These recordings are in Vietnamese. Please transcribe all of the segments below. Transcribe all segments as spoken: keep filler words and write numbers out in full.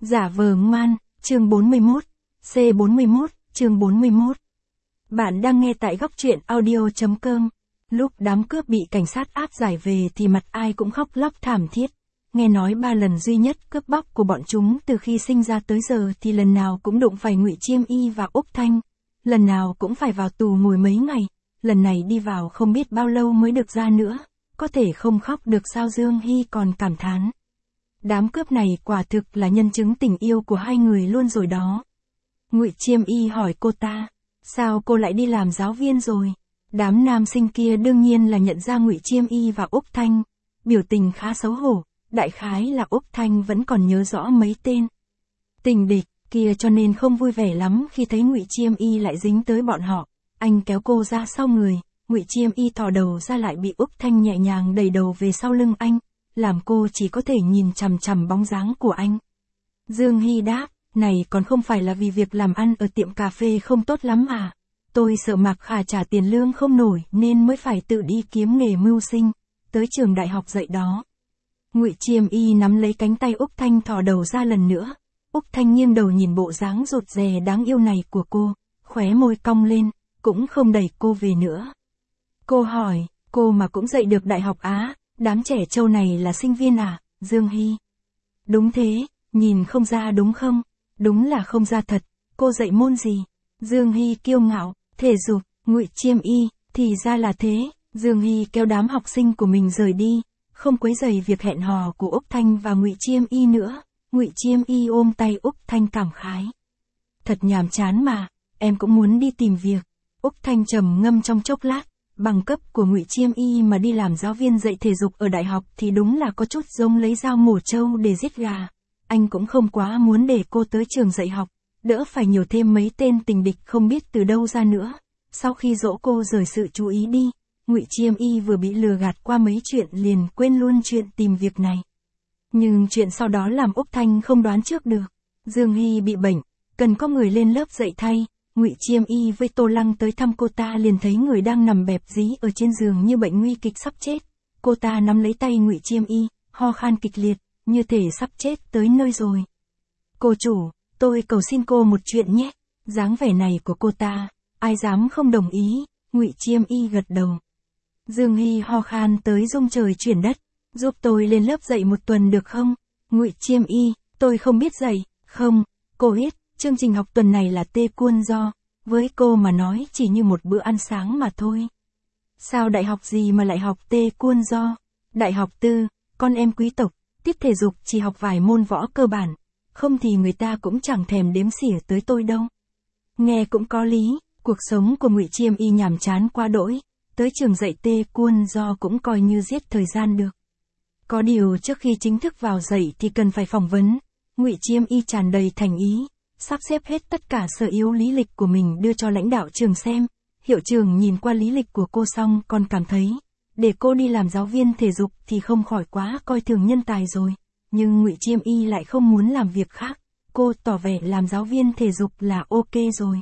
Giả vờ ngoan, chương bốn mươi mốt, C bốn mươi mốt, chương bốn mươi mốt. Bạn đang nghe tại góc truyện audio.com. Lúc đám cướp bị cảnh sát áp giải về thì mặt ai cũng khóc lóc thảm thiết. Nghe nói ba lần duy nhất cướp bóc của bọn chúng từ khi sinh ra tới giờ thì lần nào cũng đụng phải Ngụy Chiêm Y và Úc Thanh. Lần nào cũng phải vào tù ngồi mấy ngày, lần này đi vào không biết bao lâu mới được ra nữa. Có thể không khóc được sao? Dương Hy còn cảm thán. Đám cướp này quả thực là nhân chứng tình yêu của hai người luôn rồi đó. Ngụy Chiêm Y hỏi cô ta, sao cô lại đi làm giáo viên rồi? Đám nam sinh kia đương nhiên là nhận ra Ngụy Chiêm Y và Úc Thanh, biểu tình khá xấu hổ, đại khái là Úc Thanh vẫn còn nhớ rõ mấy tên tình địch kia cho nên không vui vẻ lắm khi thấy Ngụy Chiêm Y lại dính tới bọn họ. Anh kéo cô ra sau người, Ngụy Chiêm Y thò đầu ra lại bị Úc Thanh nhẹ nhàng đẩy đầu về sau lưng anh, làm cô chỉ có thể nhìn chằm chằm bóng dáng của anh. Dương Hy đáp, này còn không phải là vì việc làm ăn ở tiệm cà phê không tốt lắm à? Tôi sợ Mạc Khả trả tiền lương không nổi nên mới phải tự đi kiếm nghề mưu sinh, tới trường đại học dạy đó. Ngụy Chiêm Y nắm lấy cánh tay Úc Thanh thò đầu ra lần nữa. Úc Thanh nghiêng đầu nhìn bộ dáng rụt rè đáng yêu này của cô, khóe môi cong lên, cũng không đẩy cô về nữa. Cô hỏi, cô mà cũng dạy được đại học á? Đám trẻ trâu này là sinh viên à? Dương Hy. Đúng thế, nhìn không ra đúng không? Đúng là không ra thật. Cô dạy môn gì? Dương Hy kiêu ngạo, thể dục. Ngụy Chiêm Y, thì ra là thế. Dương Hy kéo đám học sinh của mình rời đi, không quấy rầy việc hẹn hò của Úc Thanh và Ngụy Chiêm Y nữa. Ngụy Chiêm Y ôm tay Úc Thanh cảm khái. Thật nhàm chán mà, em cũng muốn đi tìm việc. Úc Thanh trầm ngâm trong chốc lát. Bằng cấp của Ngụy Chiêm Y mà đi làm giáo viên dạy thể dục ở đại học thì đúng là có chút giống lấy dao mổ trâu để giết gà. Anh cũng không quá muốn để cô tới trường dạy học, đỡ phải nhiều thêm mấy tên tình địch không biết từ đâu ra nữa. Sau khi dỗ cô rời sự chú ý đi, Ngụy Chiêm Y vừa bị lừa gạt qua mấy chuyện liền quên luôn chuyện tìm việc này. Nhưng chuyện sau đó làm Úc Thanh không đoán trước được. Dương Hy bị bệnh, cần có người lên lớp dạy thay. Ngụy Chiêm Y với Tô Lăng tới thăm cô ta liền thấy người đang nằm bẹp dí ở trên giường như bệnh nguy kịch sắp chết. Cô ta nắm lấy tay Ngụy Chiêm Y, ho khan kịch liệt, như thể sắp chết tới nơi rồi. Cô chủ, tôi cầu xin cô một chuyện nhé. Dáng vẻ này của cô ta, ai dám không đồng ý? Ngụy Chiêm Y gật đầu. Dương Hy ho khan tới rung trời chuyển đất, giúp tôi lên lớp dạy một tuần được không? Ngụy Chiêm Y, tôi không biết dạy. Không, cô biết. Chương trình học tuần này là taekwondo, với cô mà nói chỉ như một bữa ăn sáng mà thôi. Sao đại học gì mà lại học taekwondo? Đại học tư, con em quý tộc, tiết thể dục chỉ học vài môn võ cơ bản, không thì người ta cũng chẳng thèm đếm xỉa tới tôi đâu. Nghe cũng có lý, cuộc sống của Ngụy Chiêm Y nhàm chán quá đỗi, tới trường dạy taekwondo cũng coi như giết thời gian được. Có điều trước khi chính thức vào dạy thì cần phải phỏng vấn. Ngụy Chiêm Y tràn đầy thành ý, sắp xếp hết tất cả sở yếu lý lịch của mình đưa cho lãnh đạo trường xem. Hiệu trưởng nhìn qua lý lịch của cô xong còn cảm thấy, để cô đi làm giáo viên thể dục thì không khỏi quá coi thường nhân tài rồi. Nhưng Ngụy Chiêm Y lại không muốn làm việc khác, cô tỏ vẻ làm giáo viên thể dục là ok rồi.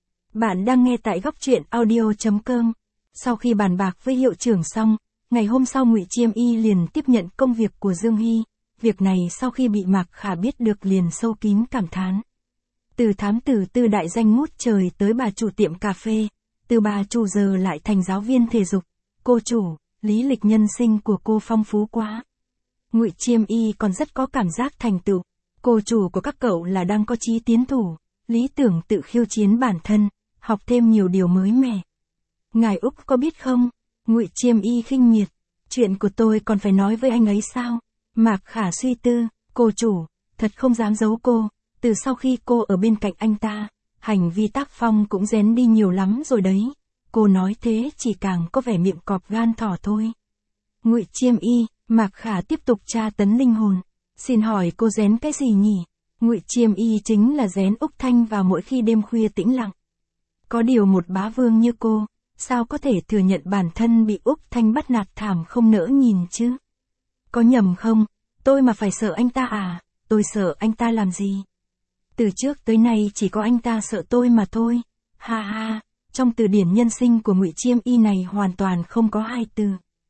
Bạn đang nghe tại góc truyện audio.com. Sau khi bàn bạc với hiệu trưởng xong, ngày hôm sau Ngụy Chiêm Y liền tiếp nhận công việc của Dương Hy. Việc này sau khi bị Mạc Khả biết được liền sâu kín cảm thán. Từ thám tử tư đại danh ngút trời tới bà chủ tiệm cà phê, từ bà chủ giờ lại thành giáo viên thể dục. Cô chủ, lý lịch nhân sinh của cô phong phú quá. Ngụy Chiêm Y còn rất có cảm giác thành tựu. Cô chủ của các cậu là đang có chí tiến thủ, lý tưởng tự khiêu chiến bản thân, học thêm nhiều điều mới mẻ. Ngài Úc có biết không? Ngụy Chiêm Y khinh miệt. Chuyện của tôi còn phải nói với anh ấy sao? Mạc Khả suy tư, cô chủ, thật không dám giấu cô. Từ sau khi cô ở bên cạnh anh ta, hành vi tác phong cũng rén đi nhiều lắm rồi đấy. Cô nói thế chỉ càng có vẻ miệng cọp gan thỏ thôi. Ngụy Chiêm Y, Mạc Khả tiếp tục tra tấn linh hồn. Xin hỏi cô rén cái gì nhỉ? Ngụy Chiêm Y chính là rén Úc Thanh vào mỗi khi đêm khuya tĩnh lặng. Có điều một bá vương như cô, sao có thể thừa nhận bản thân bị Úc Thanh bắt nạt thảm không nỡ nhìn chứ? Có nhầm không? Tôi mà phải sợ anh ta à? Tôi sợ anh ta làm gì? Từ trước tới nay chỉ có anh ta sợ tôi mà thôi. Ha ha, trong từ điển nhân sinh của Ngụy Chiêm Y này hoàn toàn không có hai từ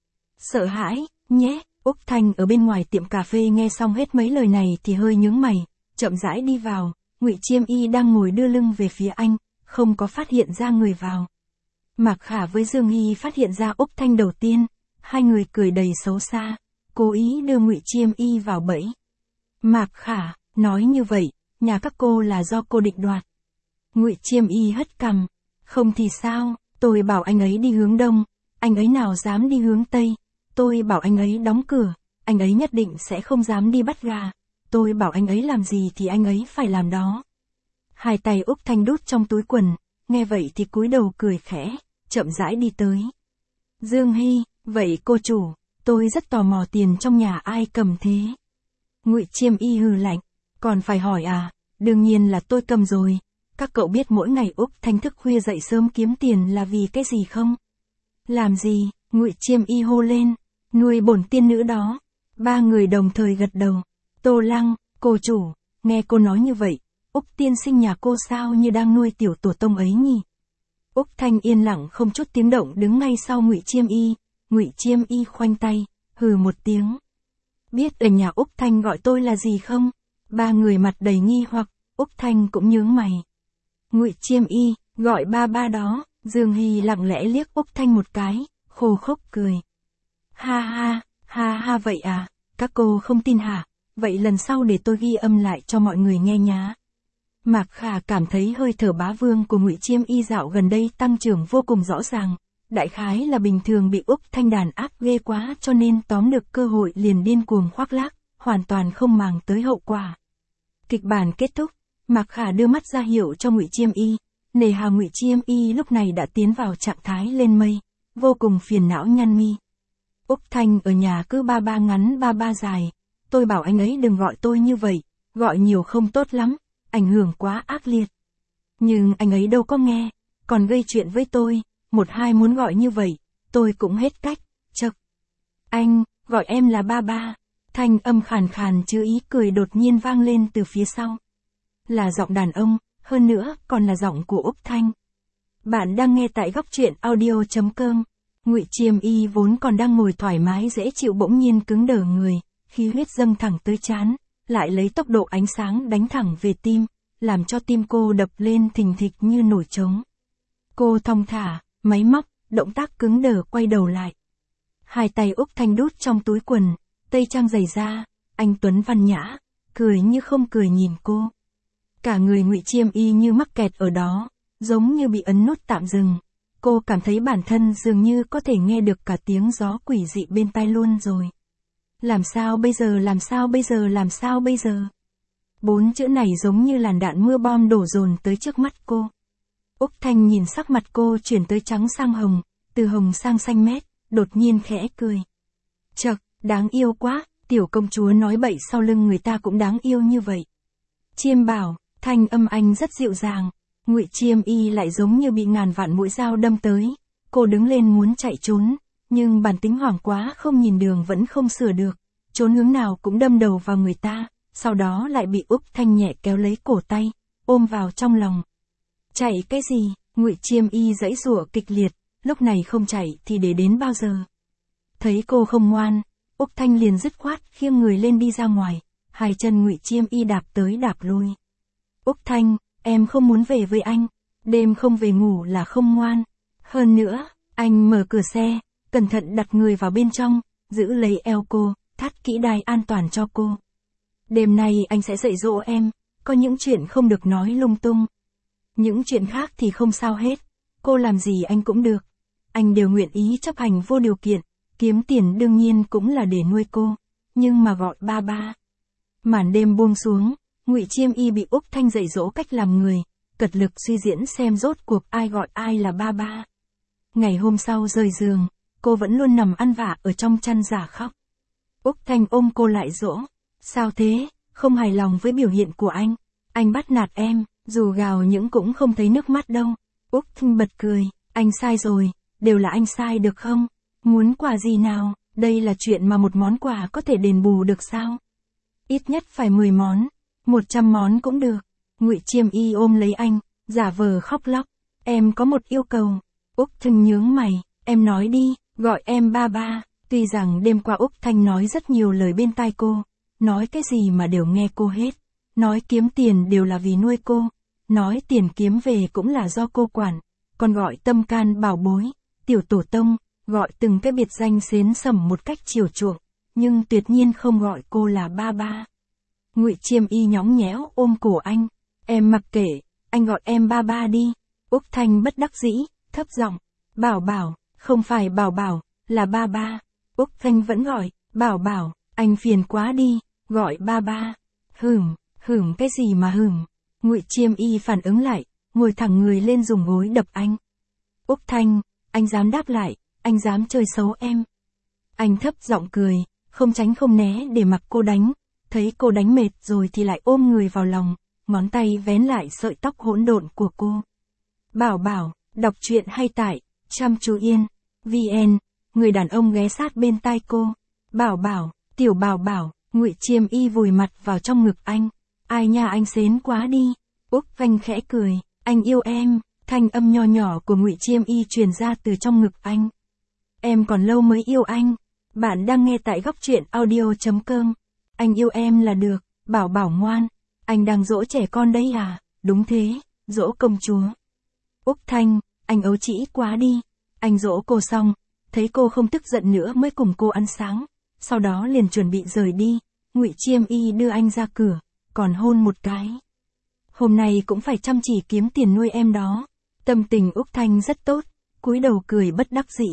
sợ hãi, nhé. Úc Thanh ở bên ngoài tiệm cà phê nghe xong hết mấy lời này thì hơi nhướng mày. chậm rãi đi vào, Ngụy Chiêm Y đang ngồi đưa lưng về phía anh, không có phát hiện ra người vào. Mạc Khả với Dương Hy phát hiện ra Úc Thanh đầu tiên, hai người cười đầy xấu xa, cố ý đưa Ngụy Chiêm Y vào bẫy. Mạc Khả, nói như vậy, nhà các cô là do cô định đoạt. Ngụy Chiêm Y hất cằm, không thì sao, tôi bảo anh ấy đi hướng đông, anh ấy nào dám đi hướng tây, tôi bảo anh ấy đóng cửa, anh ấy nhất định sẽ không dám đi bắt gà, tôi bảo anh ấy làm gì thì anh ấy phải làm đó. Hai tay Úc Thanh đút trong túi quần, nghe vậy thì cúi đầu cười khẽ, chậm rãi đi tới. Dương Hy, vậy cô chủ, tôi rất tò mò tiền trong nhà ai cầm thế. Ngụy Chiêm Y hừ lạnh, còn phải hỏi à, đương nhiên là tôi cầm rồi. Các cậu biết mỗi ngày Úc Thanh thức khuya dậy sớm kiếm tiền là vì cái gì không? Làm gì? Ngụy Chiêm Y hô lên, nuôi bổn tiên nữ đó. Ba người đồng thời gật đầu. Tô Lăng, cô chủ, nghe cô nói như vậy, Úc tiên sinh nhà cô sao như đang nuôi tiểu tổ tông ấy nhỉ? Úc Thanh yên lặng không chút tiếng động đứng ngay sau Ngụy Chiêm Y. Ngụy Chiêm Y khoanh tay, hừ một tiếng. Biết ở nhà Úc Thanh gọi tôi là gì không? Ba người mặt đầy nghi hoặc, Úc Thanh cũng nhướng mày. Ngụy Chiêm Y, gọi ba ba đó. Dương Hy lặng lẽ liếc Úc Thanh một cái, khô khốc cười. Ha ha, ha ha vậy à, các cô không tin hả? Vậy lần sau để tôi ghi âm lại cho mọi người nghe nhá. Mạc Khả cảm thấy hơi thở bá vương của Ngụy Chiêm Y dạo gần đây tăng trưởng vô cùng rõ ràng. Đại khái là bình thường bị Úc Thanh đàn áp ghê quá cho nên tóm được cơ hội liền điên cuồng khoác lác, hoàn toàn không màng tới hậu quả. Kịch bản kết thúc, Mạc Khả đưa mắt ra hiệu cho Ngụy Chiêm Y. Nề hà Ngụy Chiêm Y lúc này đã tiến vào trạng thái lên mây, vô cùng phiền não nhăn mi. Úc Thanh ở nhà cứ ba ba ngắn ba ba dài, tôi bảo anh ấy đừng gọi tôi như vậy, gọi nhiều không tốt lắm, ảnh hưởng quá ác liệt. Nhưng anh ấy đâu có nghe, còn gây chuyện với tôi, một hai muốn gọi như vậy, tôi cũng hết cách, chậc. Anh, gọi em là ba ba, thanh âm khàn khàn chứa ý cười đột nhiên vang lên từ phía sau. Là giọng đàn ông, hơn nữa còn là giọng của Úc Thanh. Bạn đang nghe tại góc truyện audio chấm com. Ngụy Chiêm Y vốn còn đang ngồi thoải mái dễ chịu bỗng nhiên cứng đờ người, khí huyết dâng thẳng tới trán, lại lấy tốc độ ánh sáng đánh thẳng về tim, làm cho tim cô đập lên thình thịch như nổi trống. Cô thong thả, máy móc, động tác cứng đờ quay đầu lại. Hai tay Úc Thanh đút trong túi quần, tây trang giày da, anh tuấn văn nhã, cười như không cười nhìn cô. Cả người Ngụy Chiêm Y như mắc kẹt ở đó, giống như bị ấn nút tạm dừng. Cô cảm thấy bản thân dường như có thể nghe được cả tiếng gió quỷ dị bên tai luôn rồi. Làm sao bây giờ, làm sao bây giờ, làm sao bây giờ? Bốn chữ này giống như làn đạn mưa bom đổ dồn tới trước mắt cô. Úc Thanh nhìn sắc mặt cô chuyển tới trắng sang hồng, từ hồng sang xanh mét, đột nhiên khẽ cười. Chậc, đáng yêu quá, tiểu công chúa nói bậy sau lưng người ta cũng đáng yêu như vậy. Chiêm bảo, thanh âm anh rất dịu dàng. Ngụy Chiêm Y lại giống như bị ngàn vạn mũi dao đâm tới. Cô đứng lên muốn chạy trốn, nhưng bản tính hoảng quá không nhìn đường vẫn không sửa được. Trốn hướng nào cũng đâm đầu vào người ta, sau đó lại bị Úc Thanh nhẹ kéo lấy cổ tay, ôm vào trong lòng. Chạy cái gì? Ngụy Chiêm Y giãy giụa kịch liệt, lúc này không chạy thì để đến bao giờ? Thấy cô không ngoan, Úc Thanh liền dứt khoát khiêng người lên đi ra ngoài, hai chân Ngụy Chiêm Y đạp tới đạp lui. Úc Thanh, em không muốn về với anh, đêm không về ngủ là không ngoan. Hơn nữa, anh mở cửa xe, cẩn thận đặt người vào bên trong, giữ lấy eo cô, thắt kỹ đai an toàn cho cô. Đêm nay anh sẽ dạy dỗ em, có những chuyện không được nói lung tung. Những chuyện khác thì không sao hết, cô làm gì anh cũng được. Anh đều nguyện ý chấp hành vô điều kiện, kiếm tiền đương nhiên cũng là để nuôi cô, nhưng mà gọi ba ba. Màn đêm buông xuống, Ngụy Chiêm Y bị Úc Thanh dạy dỗ cách làm người, cật lực suy diễn xem rốt cuộc ai gọi ai là ba ba. Ngày hôm sau rời giường, cô vẫn luôn nằm ăn vạ ở trong chăn giả khóc. Úc Thanh ôm cô lại dỗ. Sao thế, không hài lòng với biểu hiện của anh? Anh bắt nạt em, dù gào những cũng không thấy nước mắt đâu. Úc Thanh bật cười, anh sai rồi, đều là anh sai được không? Muốn quà gì nào, đây là chuyện mà một món quà có thể đền bù được sao? Ít nhất phải mười món, một trăm món cũng được. Ngụy Chiêm Y ôm lấy anh, giả vờ khóc lóc. Em có một yêu cầu. Úc Thanh nhướng mày, em nói đi, gọi em ba ba. Tuy rằng đêm qua Úc Thanh nói rất nhiều lời bên tai cô, nói cái gì mà đều nghe cô hết, nói kiếm tiền đều là vì nuôi cô, nói tiền kiếm về cũng là do cô quản, còn gọi tâm can bảo bối, tiểu tổ tông, gọi từng cái biệt danh xến sẩm một cách chiều chuộng, nhưng tuyệt nhiên không gọi cô là ba ba. Ngụy Chiêm Y nhõng nhẽo ôm cổ anh, em mặc kệ, anh gọi em ba ba đi. Úc Thanh bất đắc dĩ, thấp giọng, Bảo Bảo, không phải Bảo Bảo, là ba ba. Úc Thanh vẫn gọi, Bảo Bảo, anh phiền quá đi, gọi ba ba. Hửm, hửm cái gì mà hửm. Ngụy Chiêm Y phản ứng lại, ngồi thẳng người lên dùng gối đập anh. Úc Thanh, anh dám đáp lại, anh dám chơi xấu em. Anh thấp giọng cười, không tránh không né để mặc cô đánh, thấy cô đánh mệt rồi thì lại ôm người vào lòng, ngón tay vén lại sợi tóc hỗn độn của cô. Bảo Bảo, đọc truyện hay tại Chăm Chú Yên, vn, người đàn ông ghé sát bên tai cô. Bảo Bảo, tiểu Bảo Bảo, Ngụy Chiêm Y vùi mặt vào trong ngực anh. Ai nha anh xến quá đi. Úc Thanh khẽ cười, anh yêu em. Thanh âm nho nhỏ của Ngụy Chiêm Y truyền ra từ trong ngực anh. Em còn lâu mới yêu anh. Bạn đang nghe tại góc truyện audio chấm com. Anh yêu em là được, Bảo Bảo ngoan. Anh đang dỗ trẻ con đấy à? Đúng thế, dỗ công chúa. Úc Thanh, anh ấu trĩ quá đi. Anh dỗ cô xong, thấy cô không tức giận nữa mới cùng cô ăn sáng. Sau đó liền chuẩn bị rời đi. Ngụy Chiêm Y đưa anh ra cửa, còn hôn một cái. Hôm nay cũng phải chăm chỉ kiếm tiền nuôi em đó. Tâm tình Úc Thanh rất tốt, cúi đầu cười bất đắc dĩ.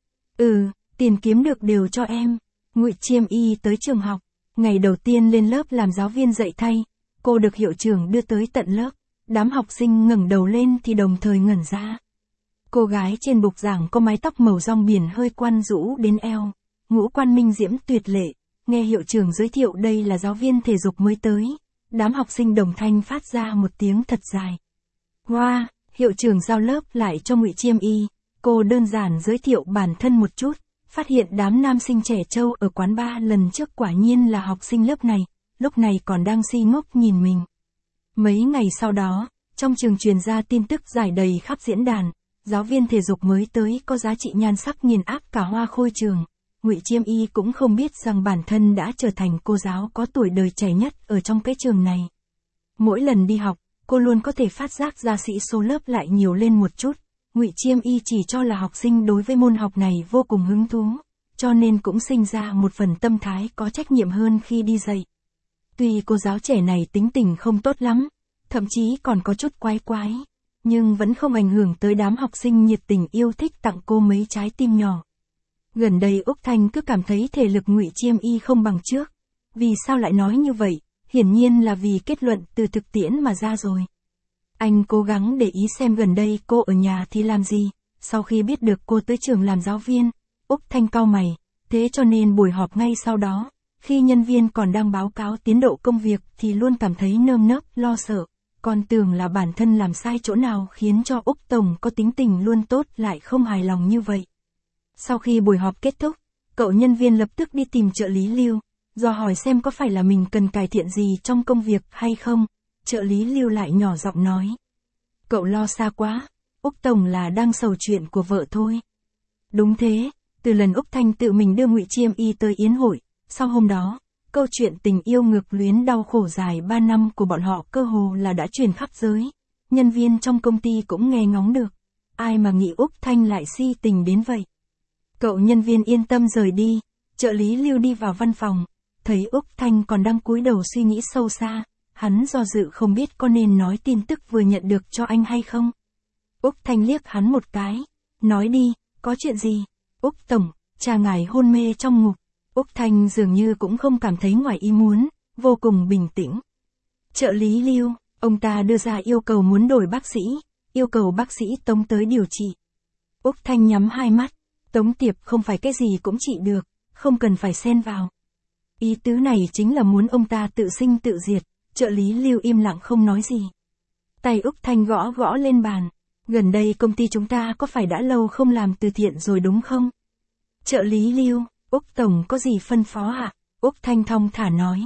Ừ, tiền kiếm được đều cho em. Ngụy Chiêm Y tới trường học, ngày đầu tiên lên lớp làm giáo viên dạy thay, cô được hiệu trưởng đưa tới tận lớp. Đám học sinh ngẩng đầu lên thì đồng thời ngẩn ra. Cô gái trên bục giảng có mái tóc màu rong biển hơi quăn rũ đến eo, ngũ quan minh diễm tuyệt lệ. Nghe hiệu trưởng giới thiệu đây là giáo viên thể dục mới tới, đám học sinh đồng thanh phát ra một tiếng thật dài. Wow, hiệu trưởng giao lớp lại cho Ngụy Chiêm Y, cô đơn giản giới thiệu bản thân một chút, phát hiện đám nam sinh trẻ trâu ở quán bar lần trước quả nhiên là học sinh lớp này, lúc này còn đang si ngốc nhìn mình. Mấy ngày sau đó, trong trường truyền ra tin tức giải đầy khắp diễn đàn, giáo viên thể dục mới tới có giá trị nhan sắc nghiền áp cả hoa khôi trường. Ngụy Chiêm Y cũng không biết rằng bản thân đã trở thành cô giáo có tuổi đời trẻ nhất ở trong cái trường này. Mỗi lần đi học, cô luôn có thể phát giác ra sĩ số lớp lại nhiều lên một chút. Ngụy Chiêm Y chỉ cho là học sinh đối với môn học này vô cùng hứng thú, cho nên cũng sinh ra một phần tâm thái có trách nhiệm hơn khi đi dạy. Tuy cô giáo trẻ này tính tình không tốt lắm, thậm chí còn có chút quái quái, nhưng vẫn không ảnh hưởng tới đám học sinh nhiệt tình yêu thích tặng cô mấy trái tim nhỏ. Gần đây Úc Thanh cứ cảm thấy thể lực Ngụy Chiêm Y không bằng trước. Vì sao lại nói như vậy? Hiển nhiên là vì kết luận từ thực tiễn mà ra rồi. Anh cố gắng để ý xem gần đây cô ở nhà thì làm gì. Sau khi biết được cô tới trường làm giáo viên, Úc Thanh cau mày, thế cho nên buổi họp ngay sau đó, khi nhân viên còn đang báo cáo tiến độ công việc thì luôn cảm thấy nơm nớp lo sợ, còn tưởng là bản thân làm sai chỗ nào khiến cho Úc Tổng có tính tình luôn tốt lại không hài lòng như vậy. Sau khi buổi họp kết thúc, cậu nhân viên lập tức đi tìm trợ lý Lưu, dò hỏi xem có phải là mình cần cải thiện gì trong công việc hay không. Trợ lý Lưu lại nhỏ giọng nói. Cậu lo xa quá, Úc Tổng là đang sầu chuyện của vợ thôi. Đúng thế, từ lần Úc Thanh tự mình đưa Ngụy Chiêm Y tới yến hội, sau hôm đó, câu chuyện tình yêu ngược luyến đau khổ dài ba năm của bọn họ cơ hồ là đã truyền khắp giới. Nhân viên trong công ty cũng nghe ngóng được. Ai mà nghĩ Úc Thanh lại si tình đến vậy. Cậu nhân viên yên tâm rời đi, trợ lý Lưu đi vào văn phòng, thấy Úc Thanh còn đang cúi đầu suy nghĩ sâu xa, hắn do dự không biết có nên nói tin tức vừa nhận được cho anh hay không. Úc Thanh liếc hắn một cái, nói đi, có chuyện gì? Úc Tổng, cha ngài hôn mê trong ngục. Úc Thanh dường như cũng không cảm thấy ngoài ý muốn, vô cùng bình tĩnh. Trợ lý Lưu, ông ta đưa ra yêu cầu muốn đổi bác sĩ, yêu cầu bác sĩ Tống tới điều trị. Úc Thanh nhắm hai mắt. Tống Tiệp không phải cái gì cũng trị được, không cần phải xen vào. Ý tứ này chính là muốn ông ta tự sinh tự diệt, trợ lý Lưu im lặng không nói gì. Tay Úc Thanh gõ gõ lên bàn, gần đây công ty chúng ta có phải đã lâu không làm từ thiện rồi đúng không? Trợ lý Lưu, Úc Tổng có gì phân phó ạ? À? Úc Thanh thong thả nói.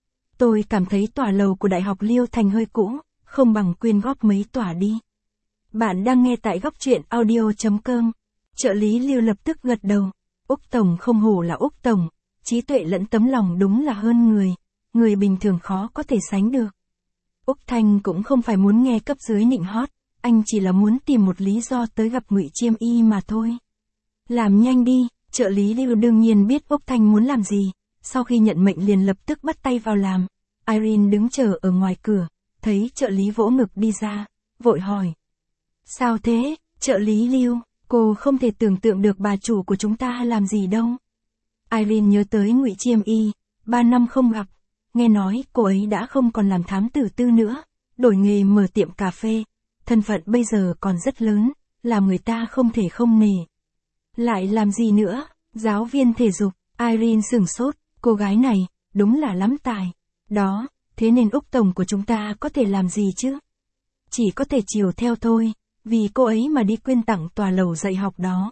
Tôi cảm thấy tòa lầu của Đại học Liêu Thành hơi cũ, không bằng quyên góp mấy tòa đi. Bạn đang nghe tại góc truyện audio chấm com. Trợ lý Lưu lập tức gật đầu. Úc Tổng không hổ là Úc Tổng, trí tuệ lẫn tấm lòng đúng là hơn người, người bình thường khó có thể sánh được. Úc Thanh cũng không phải muốn nghe cấp dưới nịnh hót, anh chỉ là muốn tìm một lý do tới gặp Ngụy Chiêm Y mà thôi. Làm nhanh đi, trợ lý Lưu đương nhiên biết Úc Thanh muốn làm gì, sau khi nhận mệnh liền lập tức bắt tay vào làm. Irene đứng chờ ở ngoài cửa, thấy trợ lý vỗ ngực đi ra, vội hỏi. Sao thế, trợ lý Lưu, cô không thể tưởng tượng được bà chủ của chúng ta làm gì đâu. Irene nhớ tới Ngụy Chiêm Y, ba năm không gặp, nghe nói cô ấy đã không còn làm thám tử tư nữa, đổi nghề mở tiệm cà phê, thân phận bây giờ còn rất lớn, làm người ta không thể không nể. Lại làm gì nữa, giáo viên thể dục, Irene sửng sốt, cô gái này, đúng là lắm tài. Đó, thế nên Úc Tổng của chúng ta có thể làm gì chứ? Chỉ có thể chiều theo thôi, vì cô ấy mà đi quyên tặng tòa lầu dạy học đó.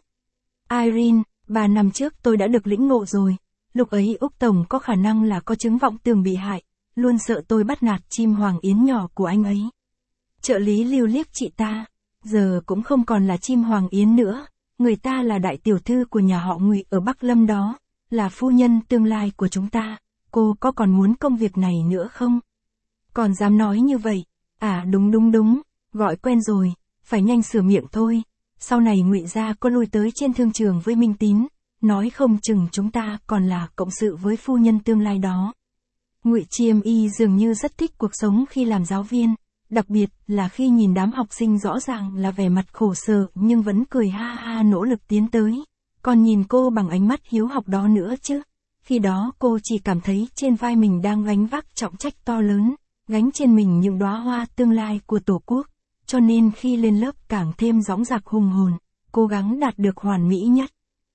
Irene, ba năm trước tôi đã được lĩnh ngộ rồi, lúc ấy Úc Tổng có khả năng là có chứng vọng tưởng bị hại, luôn sợ tôi bắt nạt chim hoàng yến nhỏ của anh ấy. Trợ lý Lưu liếc chị ta, giờ cũng không còn là chim hoàng yến nữa, người ta là đại tiểu thư của nhà họ Ngụy ở Bắc Lâm đó, là phu nhân tương lai của chúng ta, cô có còn muốn công việc này nữa không? Còn dám nói như vậy, à đúng đúng đúng, gọi quen rồi, phải nhanh sửa miệng thôi, sau này Ngụy gia có lui tới trên thương trường với Minh Tín, nói không chừng chúng ta còn là cộng sự với phu nhân tương lai đó. Ngụy Chiêm Y dường như rất thích cuộc sống khi làm giáo viên, đặc biệt là khi nhìn đám học sinh rõ ràng là vẻ mặt khổ sở nhưng vẫn cười ha ha nỗ lực tiến tới, còn nhìn cô bằng ánh mắt hiếu học đó nữa chứ. Khi đó cô chỉ cảm thấy trên vai mình đang gánh vác trọng trách to lớn, gánh trên mình những đóa hoa tương lai của Tổ quốc, cho nên khi lên lớp càng thêm dõng dạc hùng hồn, cố gắng đạt được hoàn mỹ nhất.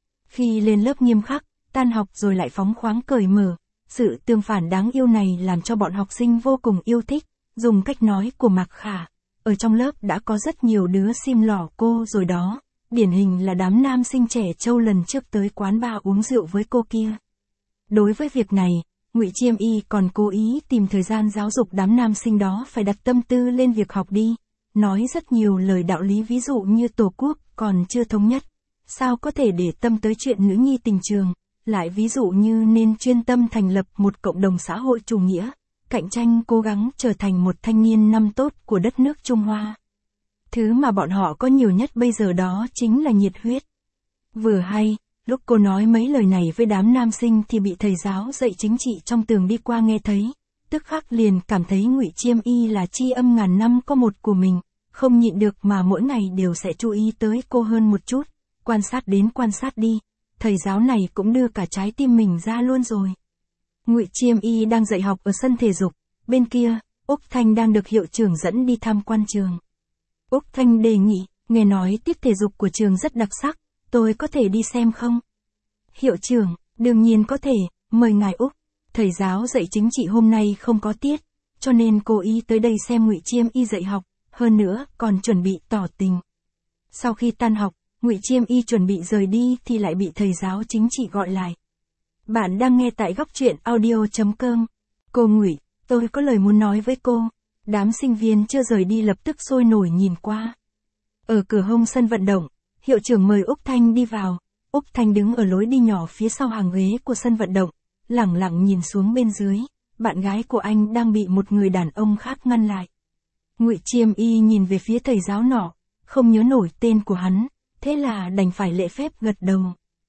Khi lên lớp nghiêm khắc, tan học rồi lại phóng khoáng cởi mở, sự tương phản đáng yêu này làm cho bọn học sinh vô cùng yêu thích, dùng cách nói của Mạc Khả, ở trong lớp đã có rất nhiều đứa sim lỏ cô rồi đó, điển hình là đám nam sinh trẻ trâu lần trước tới quán bar uống rượu với cô kia. Đối với việc này, Ngụy Chiêm Y còn cố ý tìm thời gian giáo dục đám nam sinh đó phải đặt tâm tư lên việc học đi, nói rất nhiều lời đạo lý ví dụ như Tổ quốc còn chưa thống nhất, sao có thể để tâm tới chuyện nữ nhi tình trường, lại ví dụ như nên chuyên tâm thành lập một cộng đồng xã hội chủ nghĩa, cạnh tranh cố gắng trở thành một thanh niên năm tốt của đất nước Trung Hoa. Thứ mà bọn họ có nhiều nhất bây giờ đó chính là nhiệt huyết. Vừa hay, lúc cô nói mấy lời này với đám nam sinh thì bị thầy giáo dạy chính trị trong tường đi qua nghe thấy, tức khắc liền cảm thấy Ngụy Chiêm Y là tri âm ngàn năm có một của mình, không nhịn được mà mỗi ngày đều sẽ chú ý tới cô hơn một chút, quan sát đến quan sát đi, thầy giáo này cũng đưa cả trái tim mình ra luôn rồi. Ngụy Chiêm Y đang dạy học ở sân thể dục, bên kia, Úc Thanh đang được hiệu trưởng dẫn đi tham quan trường. Úc Thanh đề nghị, nghe nói tiết thể dục của trường rất đặc sắc, tôi có thể đi xem không? Hiệu trưởng, đương nhiên có thể, mời ngài Úc. Thầy giáo dạy chính trị hôm nay không có tiết, cho nên cố ý tới đây xem Ngụy Chiêm Y dạy học, hơn nữa còn chuẩn bị tỏ tình. Sau khi tan học, Ngụy Chiêm Y chuẩn bị rời đi thì lại bị thầy giáo chính trị gọi lại. Bạn đang nghe tại góc truyện audio chấm com. Cô Ngụy, tôi có lời muốn nói với cô. Đám sinh viên chưa rời đi lập tức sôi nổi nhìn qua. Ở cửa hông sân vận động, hiệu trưởng mời Úc Thanh đi vào. Úc Thanh đứng ở lối đi nhỏ phía sau hàng ghế của sân vận động, lẳng lặng nhìn xuống bên dưới. Bạn gái của anh đang bị một người đàn ông khác ngăn lại. Ngụy Chiêm Y nhìn về phía thầy giáo nọ, không nhớ nổi tên của hắn, thế là đành phải lễ phép gật đầu.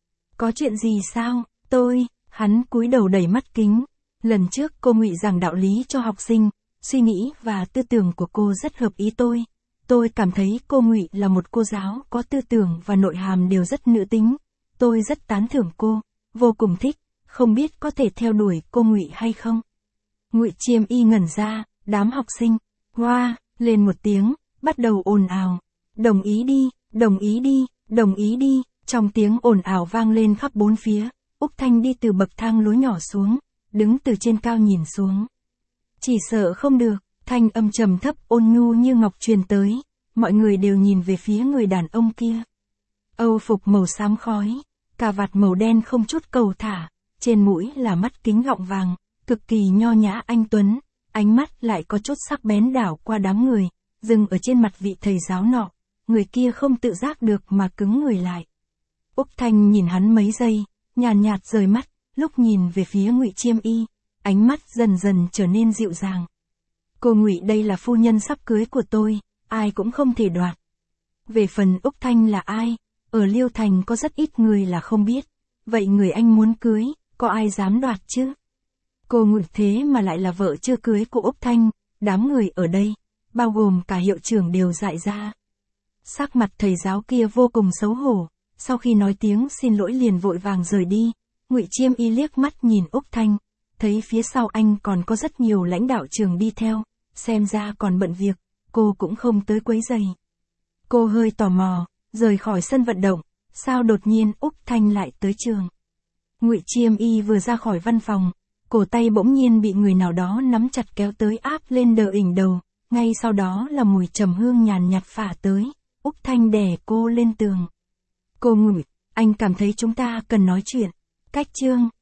Có chuyện gì sao? Tôi, hắn cúi đầu đầy mắt kính. Lần trước cô Ngụy giảng đạo lý cho học sinh, suy nghĩ và tư tưởng của cô rất hợp ý tôi. Tôi cảm thấy cô Ngụy là một cô giáo có tư tưởng và nội hàm đều rất nữ tính. Tôi rất tán thưởng cô, vô cùng thích, không biết có thể theo đuổi cô Ngụy hay không. Ngụy Chiêm Y ngẩn ra, đám học sinh, hoa, lên một tiếng, bắt đầu ồn ào. Đồng ý đi, đồng ý đi, đồng ý đi, trong tiếng ồn ào vang lên khắp bốn phía. Úc Thanh đi từ bậc thang lối nhỏ xuống, đứng từ trên cao nhìn xuống. Chỉ sợ không được, thanh âm trầm thấp ôn nhu như ngọc truyền tới, mọi người đều nhìn về phía người đàn ông kia. Âu phục màu xám khói, cà vạt màu đen không chút cầu thả, trên mũi là mắt kính gọng vàng, cực kỳ nho nhã anh tuấn, ánh mắt lại có chút sắc bén đảo qua đám người, dừng ở trên mặt vị thầy giáo nọ, người kia không tự giác được mà cứng người lại. Úc Thanh nhìn hắn mấy giây, nhàn nhạt rời mắt, lúc nhìn về phía Ngụy Chiêm Y, ánh mắt dần dần trở nên dịu dàng. Cô Ngụy đây là phu nhân sắp cưới của tôi, ai cũng không thể đoạt. Về phần Úc Thanh là ai, ở Liêu Thành có rất ít người là không biết, vậy người anh muốn cưới, có ai dám đoạt chứ? Cô Ngụy thế mà lại là vợ chưa cưới của Úc Thanh, đám người ở đây, bao gồm cả hiệu trưởng đều dại ra. Sắc mặt thầy giáo kia vô cùng xấu hổ, sau khi nói tiếng xin lỗi liền vội vàng rời đi. Ngụy Chiêm Y liếc mắt nhìn Úc Thanh, thấy phía sau anh còn có rất nhiều lãnh đạo trường đi theo, xem ra còn bận việc, cô cũng không tới quấy rầy. Cô hơi tò mò, rời khỏi sân vận động, sao đột nhiên Úc Thanh lại tới trường. Ngụy Chiêm Y vừa ra khỏi văn phòng, cổ tay bỗng nhiên bị người nào đó nắm chặt kéo tới áp lên đờ ỉnh đầu, ngay sau đó là mùi trầm hương nhàn nhạt phả tới, Úc Thanh đè cô lên tường. Cô Ngụy, anh cảm thấy chúng ta cần nói chuyện. Cách chương